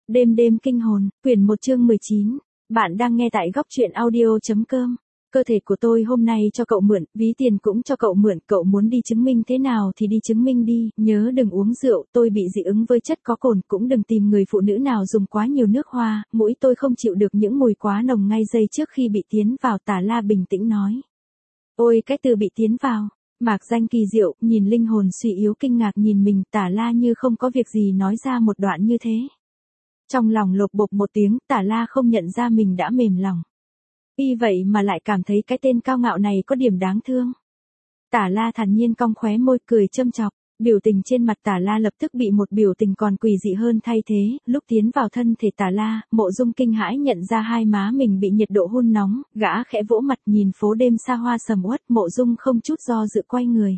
Đêm đêm kinh hồn, quyển 1 chương 19. Bạn đang nghe tại góc truyện audio.com. Cơ thể của tôi hôm nay cho cậu mượn, ví tiền cũng cho cậu mượn, cậu muốn đi chứng minh thế nào thì đi chứng minh đi, nhớ đừng uống rượu, tôi bị dị ứng với chất có cồn, cũng đừng tìm người phụ nữ nào dùng quá nhiều nước hoa, mũi tôi không chịu được những mùi quá nồng ngay giây trước khi bị tiến vào. Tả La bình tĩnh nói. Ôi cái từ bị tiến vào. Mạc danh kỳ diệu, nhìn linh hồn suy yếu kinh ngạc nhìn mình, Tả La như không có việc gì nói ra một đoạn như thế. Trong lòng lột bột một tiếng, Tả La không nhận ra mình đã mềm lòng. Y vậy mà lại cảm thấy cái tên cao ngạo này có điểm đáng thương. Tả La thản nhiên cong khóe môi cười châm chọc, biểu tình trên mặt Tả La lập tức bị một biểu tình còn quỷ dị hơn thay thế, lúc tiến vào thân thể Tả La, Mộ Dung kinh hãi nhận ra hai má mình bị nhiệt độ hun nóng, gã khẽ vỗ mặt nhìn phố đêm xa hoa sầm uất, Mộ Dung không chút do dự quay người.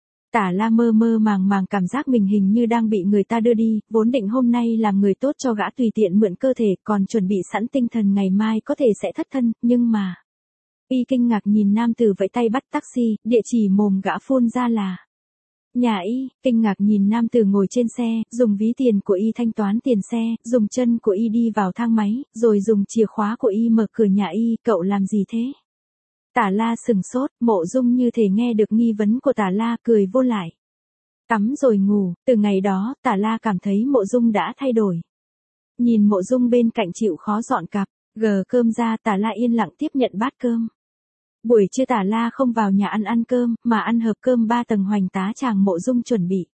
Tả La mơ mơ màng màng cảm giác mình hình như đang bị người ta đưa đi, vốn định hôm nay làm người tốt cho gã tùy tiện mượn cơ thể, còn chuẩn bị sẵn tinh thần ngày mai có thể sẽ thất thân, nhưng mà... Y kinh ngạc nhìn nam tử vẫy tay bắt taxi, địa chỉ mồm gã phun ra là... Nhà Y, kinh ngạc nhìn nam tử ngồi trên xe, dùng ví tiền của Y thanh toán tiền xe, dùng chân của Y đi vào thang máy, rồi dùng chìa khóa của Y mở cửa nhà Y, cậu làm gì thế? Tả La sừng sốt, Mộ Dung như thể nghe được nghi vấn của Tả La, cười vô lại. Tắm rồi ngủ, từ ngày đó, Tả La cảm thấy Mộ Dung đã thay đổi. Nhìn Mộ Dung bên cạnh chịu khó dọn cặp, gờ cơm ra, Tả La yên lặng tiếp nhận bát cơm. Buổi trưa Tả La không vào nhà ăn cơm, mà ăn hộp cơm 3 tầng hoành tá chàng Mộ Dung chuẩn bị.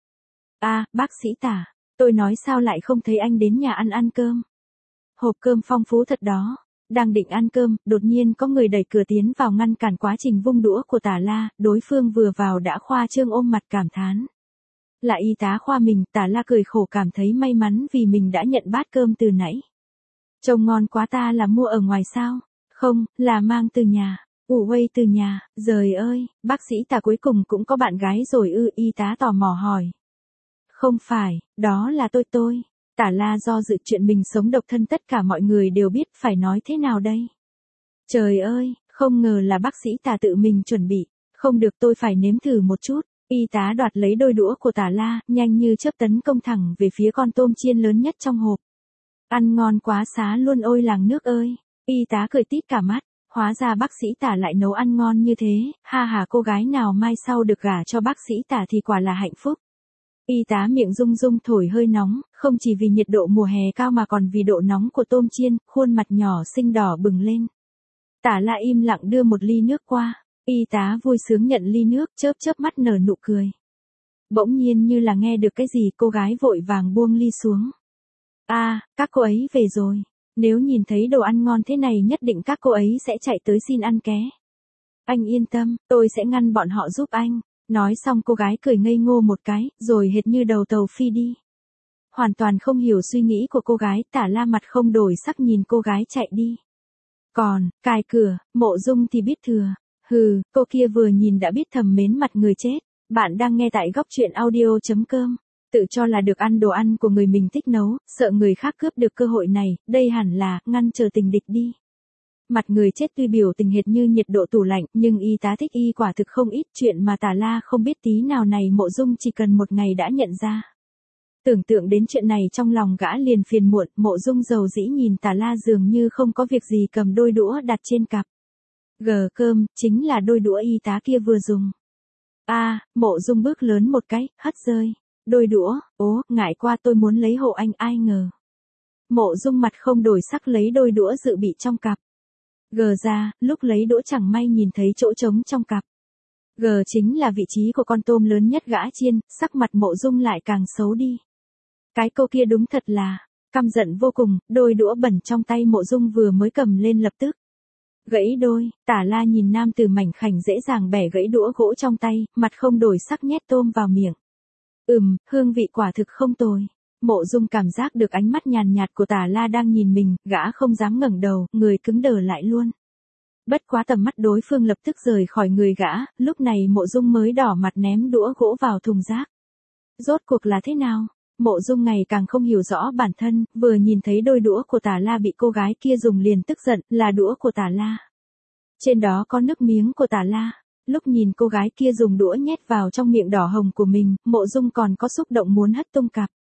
Bác sĩ Tả, tôi nói sao lại không thấy anh đến nhà ăn cơm. Hộp cơm phong phú thật đó. Đang định ăn cơm, đột nhiên có người đẩy cửa tiến vào ngăn cản quá trình vung đũa của Tả La, đối phương vừa vào đã khoa trương ôm mặt cảm thán. Là y tá khoa mình, Tả La cười khổ cảm thấy may mắn vì mình đã nhận bát cơm từ nãy. Trông ngon quá, ta là mua ở ngoài sao? Không, là mang từ nhà. Uầy từ nhà, giời ơi, bác sĩ Tả cuối cùng cũng có bạn gái rồi ư? Y tá tò mò hỏi. Không phải, đó là tôi. Tả La do dự, chuyện mình sống độc thân tất cả mọi người đều biết, phải nói thế nào đây? Trời ơi, không ngờ là bác sĩ Tả tự mình chuẩn bị. Không được, tôi phải nếm thử một chút. Y tá đoạt lấy đôi đũa của Tả La, nhanh như chớp tấn công thẳng về phía con tôm chiên lớn nhất trong hộp. Ăn ngon quá xá luôn, ôi làng nước ơi. Y tá cười tít cả mắt, hóa ra bác sĩ Tả lại nấu ăn ngon như thế, ha ha, cô gái nào mai sau được gả cho bác sĩ Tả thì quả là hạnh phúc. Y tá miệng rung rung thổi hơi nóng, không chỉ vì nhiệt độ mùa hè cao mà còn vì độ nóng của tôm chiên, khuôn mặt nhỏ xinh đỏ bừng lên. Tả La im lặng đưa một ly nước qua, y tá vui sướng nhận ly nước, chớp chớp mắt nở nụ cười. Bỗng nhiên như là nghe được cái gì, cô gái vội vàng buông ly xuống. Các cô ấy về rồi, nếu nhìn thấy đồ ăn ngon thế này nhất định các cô ấy sẽ chạy tới xin ăn ké. Anh yên tâm, tôi sẽ ngăn bọn họ giúp anh. Nói xong cô gái cười ngây ngô một cái, rồi hệt như đầu tàu phi đi. Hoàn toàn không hiểu suy nghĩ của cô gái, Tả La mặt không đổi sắc nhìn cô gái chạy đi. Còn, cài cửa, Mộ Dung thì biết thừa. Hừ, cô kia vừa nhìn đã biết thầm mến mặt người chết. Bạn đang nghe tại góc truyện audio.com. Tự cho là được ăn đồ ăn của người mình thích nấu, sợ người khác cướp được cơ hội này, đây hẳn là, ngăn chờ tình địch đi. Mặt người chết tuy biểu tình hệt như nhiệt độ tủ lạnh, nhưng y tá thích y quả thực không ít, chuyện mà Tả La không biết tí nào này Mộ Dung chỉ cần một ngày đã nhận ra. Tưởng tượng đến chuyện này trong lòng gã liền phiền muộn, Mộ Dung dầu dĩ nhìn Tả La dường như không có việc gì cầm đôi đũa đặt trên cặp. Gờ cơm, chính là đôi đũa y tá kia vừa dùng. Mộ Dung bước lớn một cái, hất rơi. Đôi đũa, ngại qua, tôi muốn lấy hộ anh, ai ngờ. Mộ Dung mặt không đổi sắc lấy đôi đũa dự bị trong cặp. Gờ ra, lúc lấy đũa chẳng may nhìn thấy chỗ trống trong cặp. Gờ chính là vị trí của con tôm lớn nhất gã chiên, sắc mặt Mộ Dung lại càng xấu đi. Cái cô kia đúng thật là, căm giận vô cùng, đôi đũa bẩn trong tay Mộ Dung vừa mới cầm lên lập tức. Gãy đôi, Tả La nhìn nam tử mảnh khảnh dễ dàng bẻ gãy đũa gỗ trong tay, mặt không đổi sắc nhét tôm vào miệng. Hương vị quả thực không tồi. Mộ Dung cảm giác được ánh mắt nhàn nhạt của Tả La đang nhìn mình, gã không dám ngẩng đầu, người cứng đờ lại luôn. Bất quá tầm mắt đối phương lập tức rời khỏi người gã, lúc này Mộ Dung mới đỏ mặt ném đũa gỗ vào thùng rác. Rốt cuộc là thế nào? Mộ Dung ngày càng không hiểu rõ bản thân, vừa nhìn thấy đôi đũa của Tả La bị cô gái kia dùng liền tức giận, là đũa của Tả La. Trên đó có nước miếng của Tả La. Lúc nhìn cô gái kia dùng đũa nhét vào trong miệng đỏ hồng của mình, Mộ Dung còn có xúc động muốn hất tung cặp.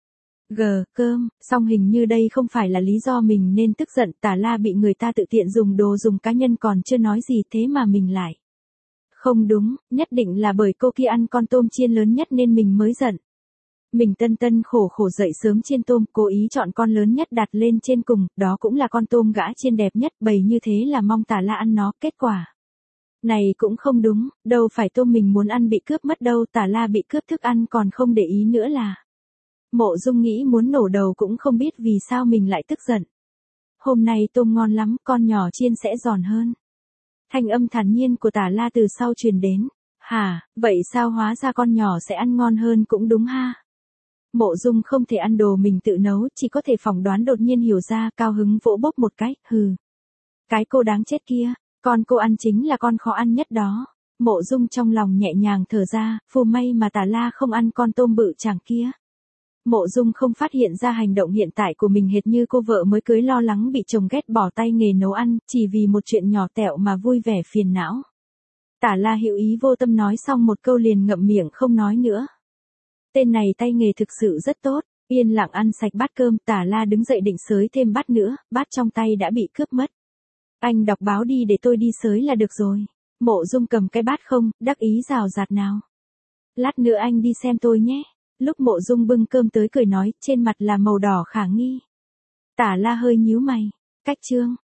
Cơm, song hình như đây không phải là lý do mình nên tức giận, Tả La bị người ta tự tiện dùng đồ dùng cá nhân còn chưa nói gì thế mà mình lại. Không đúng, nhất định là bởi cô kia ăn con tôm chiên lớn nhất nên mình mới giận. Mình tân khổ khổ dậy sớm chiên tôm, cố ý chọn con lớn nhất đặt lên trên cùng, đó cũng là con tôm gã chiên đẹp nhất, bày như thế là mong Tả La ăn nó, kết quả. Này cũng không đúng, đâu phải tôm mình muốn ăn bị cướp mất đâu, Tả La bị cướp thức ăn còn không để ý nữa là. Mộ Dung nghĩ muốn nổ đầu cũng không biết vì sao mình lại tức giận. Hôm nay tôm ngon lắm, con nhỏ chiên sẽ giòn hơn. Thanh âm thản nhiên của Tả La từ sau truyền đến. Hả, vậy sao hóa ra con nhỏ sẽ ăn ngon hơn cũng đúng ha. Mộ Dung không thể ăn đồ mình tự nấu, chỉ có thể phỏng đoán đột nhiên hiểu ra, cao hứng vỗ bốc một cái, hừ. Cái cô đáng chết kia, con cô ăn chính là con khó ăn nhất đó. Mộ Dung trong lòng nhẹ nhàng thở ra, phù may mà Tả La không ăn con tôm bự chàng kia. Mộ Dung không phát hiện ra hành động hiện tại của mình hệt như cô vợ mới cưới lo lắng bị chồng ghét bỏ tay nghề nấu ăn, chỉ vì một chuyện nhỏ tẹo mà vui vẻ phiền não. Tả La hữu ý vô tâm nói xong một câu liền ngậm miệng không nói nữa. Tên này tay nghề thực sự rất tốt, yên lặng ăn sạch bát cơm, Tả La đứng dậy định xới thêm bát nữa, bát trong tay đã bị cướp mất. Anh đọc báo đi để tôi đi xới là được rồi. Mộ Dung cầm cái bát không, đắc ý rào rạt nào. Lát nữa anh đi xem tôi nhé. Lúc Mộ Dung bưng cơm tới cười nói, trên mặt là màu đỏ khả nghi. Tả La hơi nhíu mày, cách chương.